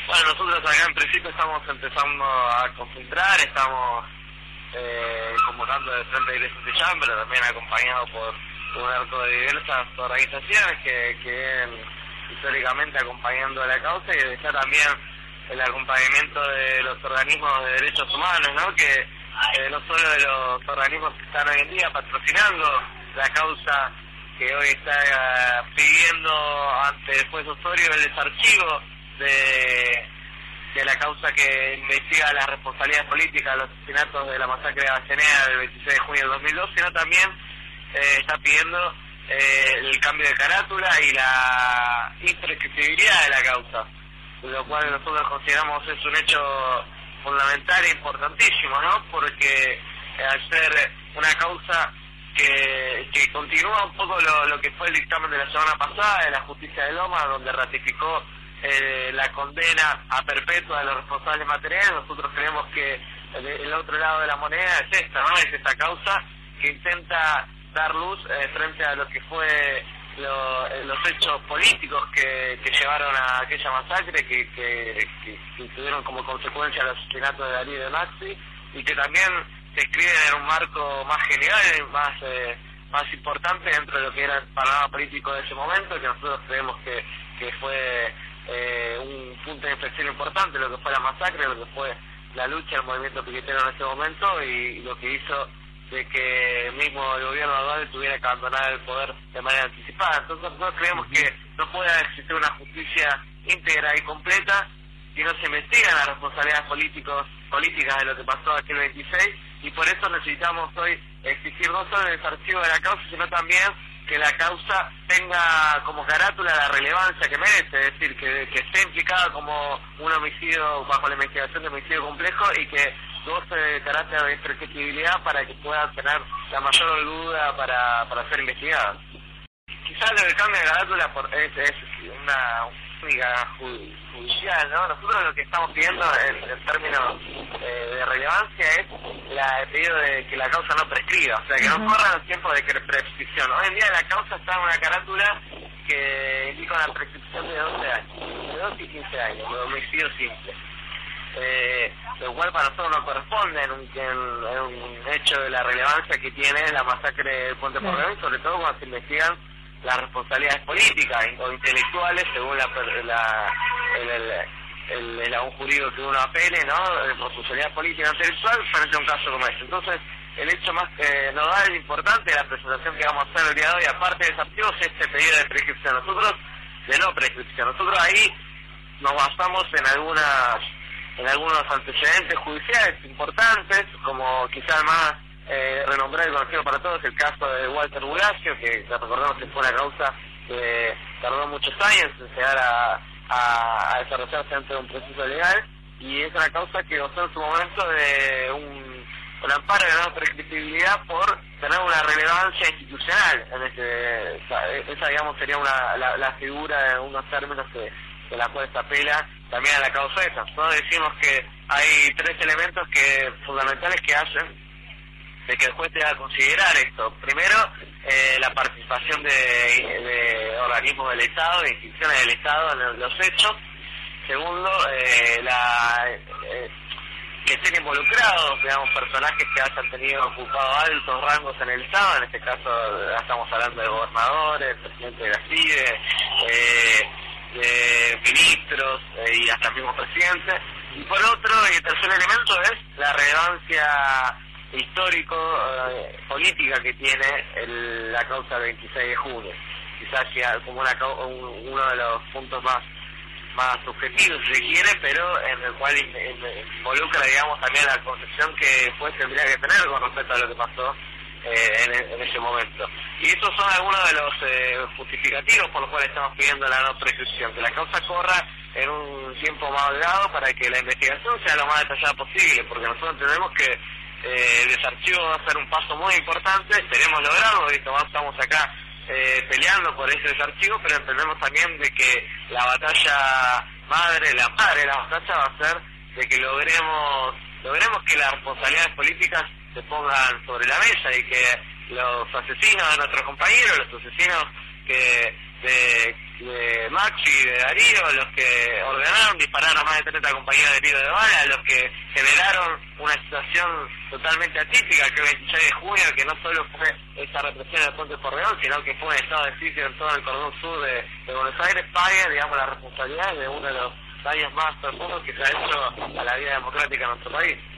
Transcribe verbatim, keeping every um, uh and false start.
Bueno, nosotros acá en principio estamos empezando a concentrar, estamos eh, convocando de frente de Iglesia de Cham, pero también acompañado por un arco de diversas organizaciones que, que vienen históricamente acompañando a la causa, y está también el acompañamiento de los organismos de derechos humanos, ¿no? Que eh, no solo de los organismos que están hoy en día patrocinando la causa, que hoy está eh, pidiendo ante el juez Osorio el desarchivo de, de la causa que investiga las responsabilidades políticas de los asesinatos de la masacre de Avellaneda del veintiséis de junio del dos mil dos, sino también eh, está pidiendo eh, el cambio de carátula y la imprescriptibilidad de la causa, lo cual nosotros consideramos es un hecho fundamental e importantísimo, ¿no? Porque eh, al ser una causa que, que continúa un poco lo, lo que fue el dictamen de la semana pasada de la Justicia de Loma, donde ratificó eh, la condena a perpetua de los responsables materiales. Nosotros creemos que el, el otro lado de la moneda es esta, ¿no? Es esta causa que intenta dar luz eh, frente a lo que fue lo, eh, los hechos políticos que, que llevaron a aquella masacre, que, que, que, que tuvieron como consecuencia el asesinato de Darío y de Maxi, y que también se escriben en un marco más general, más eh, más importante dentro de lo que era el panorama político de ese momento, que nosotros creemos que, que fue eh, un punto de inflexión importante, lo que fue la masacre, lo que fue la lucha, el movimiento piquetero en ese momento, y, y lo que hizo de que mismo el gobierno actual tuviera que abandonar el poder de manera anticipada. Entonces nosotros creemos que no puede existir una justicia íntegra y completa si no se investigan las responsabilidades políticos, políticas de lo que pasó aquel veintiséis, y por eso necesitamos hoy exigir no solo el desarchivo de la causa, sino también que la causa tenga como carátula la relevancia que merece, es decir, que, que esté implicada como un homicidio bajo la investigación de homicidio complejo y que goce de carácter de imprescriptibilidad para que pueda tener la mayor holgura para, para ser investigada. Quizás lo del cambio de carátula por, es, es una única judicial, ¿no? Nosotros lo que estamos pidiendo en, en términos eh, de relevancia es la, el pedido de que la causa no prescriba, o sea, que no corran los tiempos de prescripción. Hoy en día la causa está en una carátula que indica una prescripción de doce años, de doce y quince años, de homicidio simple. Eh, lo cual para nosotros no corresponde en un, en, en un hecho de la relevancia que tiene la masacre del Puente Porvenir, sobre todo cuando se investigan las responsabilidades políticas o intelectuales según la, la el, el, el, el algún jurídico que uno apele, ¿no? Por su responsabilidad política o intelectual frente a un caso como este. Entonces, el hecho más eh, nodal e importante de la presentación que vamos a hacer el día de hoy, aparte de desafíos, es este pedido de prescripción. Nosotros, de no prescripción, nosotros ahí nos basamos en algunas en algunos antecedentes judiciales importantes, como quizás más eh, renombrado y conocido para todos, el caso de Walter Bulacio, que recordemos que fue una causa que tardó muchos años en llegar a, a, a desarrollarse ante un proceso legal, y es una causa que gozó en su momento de un, un amparo de no prescriptibilidad por tener una relevancia institucional. En ese, esa, esa digamos sería una, la, la figura de unos términos que de la cual se apela también a la causa esa. Nosotros decimos que hay tres elementos que fundamentales que hacen de que el juez tenga que considerar esto. Primero, eh, la participación de, de organismos del Estado, de instituciones del Estado en los hechos. Segundo, eh, la, eh, que estén involucrados, digamos, personajes que hayan tenido ocupado altos rangos en el Estado, en este caso ya estamos hablando de gobernadores, presidente de la CIDE, eh, de ministros eh, y hasta el mismo presidente. Y por otro, y el tercer elemento es la relevancia histórico eh, política que tiene el, la causa del veintiséis de junio, quizás sea como una, un, uno de los puntos más más subjetivos si se quiere, pero en el cual in, in, involucra, digamos, también la concepción que el juez tendría que tener con respecto a lo que pasó Eh, en, en ese momento. Y estos son algunos de los eh, justificativos por los cuales estamos pidiendo la no prescripción, que la causa corra en un tiempo más holgado para que la investigación sea lo más detallada posible, porque nosotros entendemos que eh, el desarchivo va a ser un paso muy importante, esperemos lograrlo, ¿visto? Estamos acá eh, peleando por ese desarchivo, pero entendemos también de que la batalla madre, la madre de la batalla va a ser de que logremos logremos que las responsabilidades políticas se pongan sobre la mesa y que los asesinos de nuestros compañeros, los asesinos que de de Maxi, de Darío, los que ordenaron disparar a más de treinta compañías de tiro de bala, los que generaron una situación totalmente atípica que el veintiséis de junio, que no solo fue esa represión del Puente Porredón, sino que fue un estado de sitio en todo el cordón sur de, de Buenos Aires, pague, digamos, la responsabilidad de uno de los daños más profundos que se ha hecho a la vida democrática en nuestro país.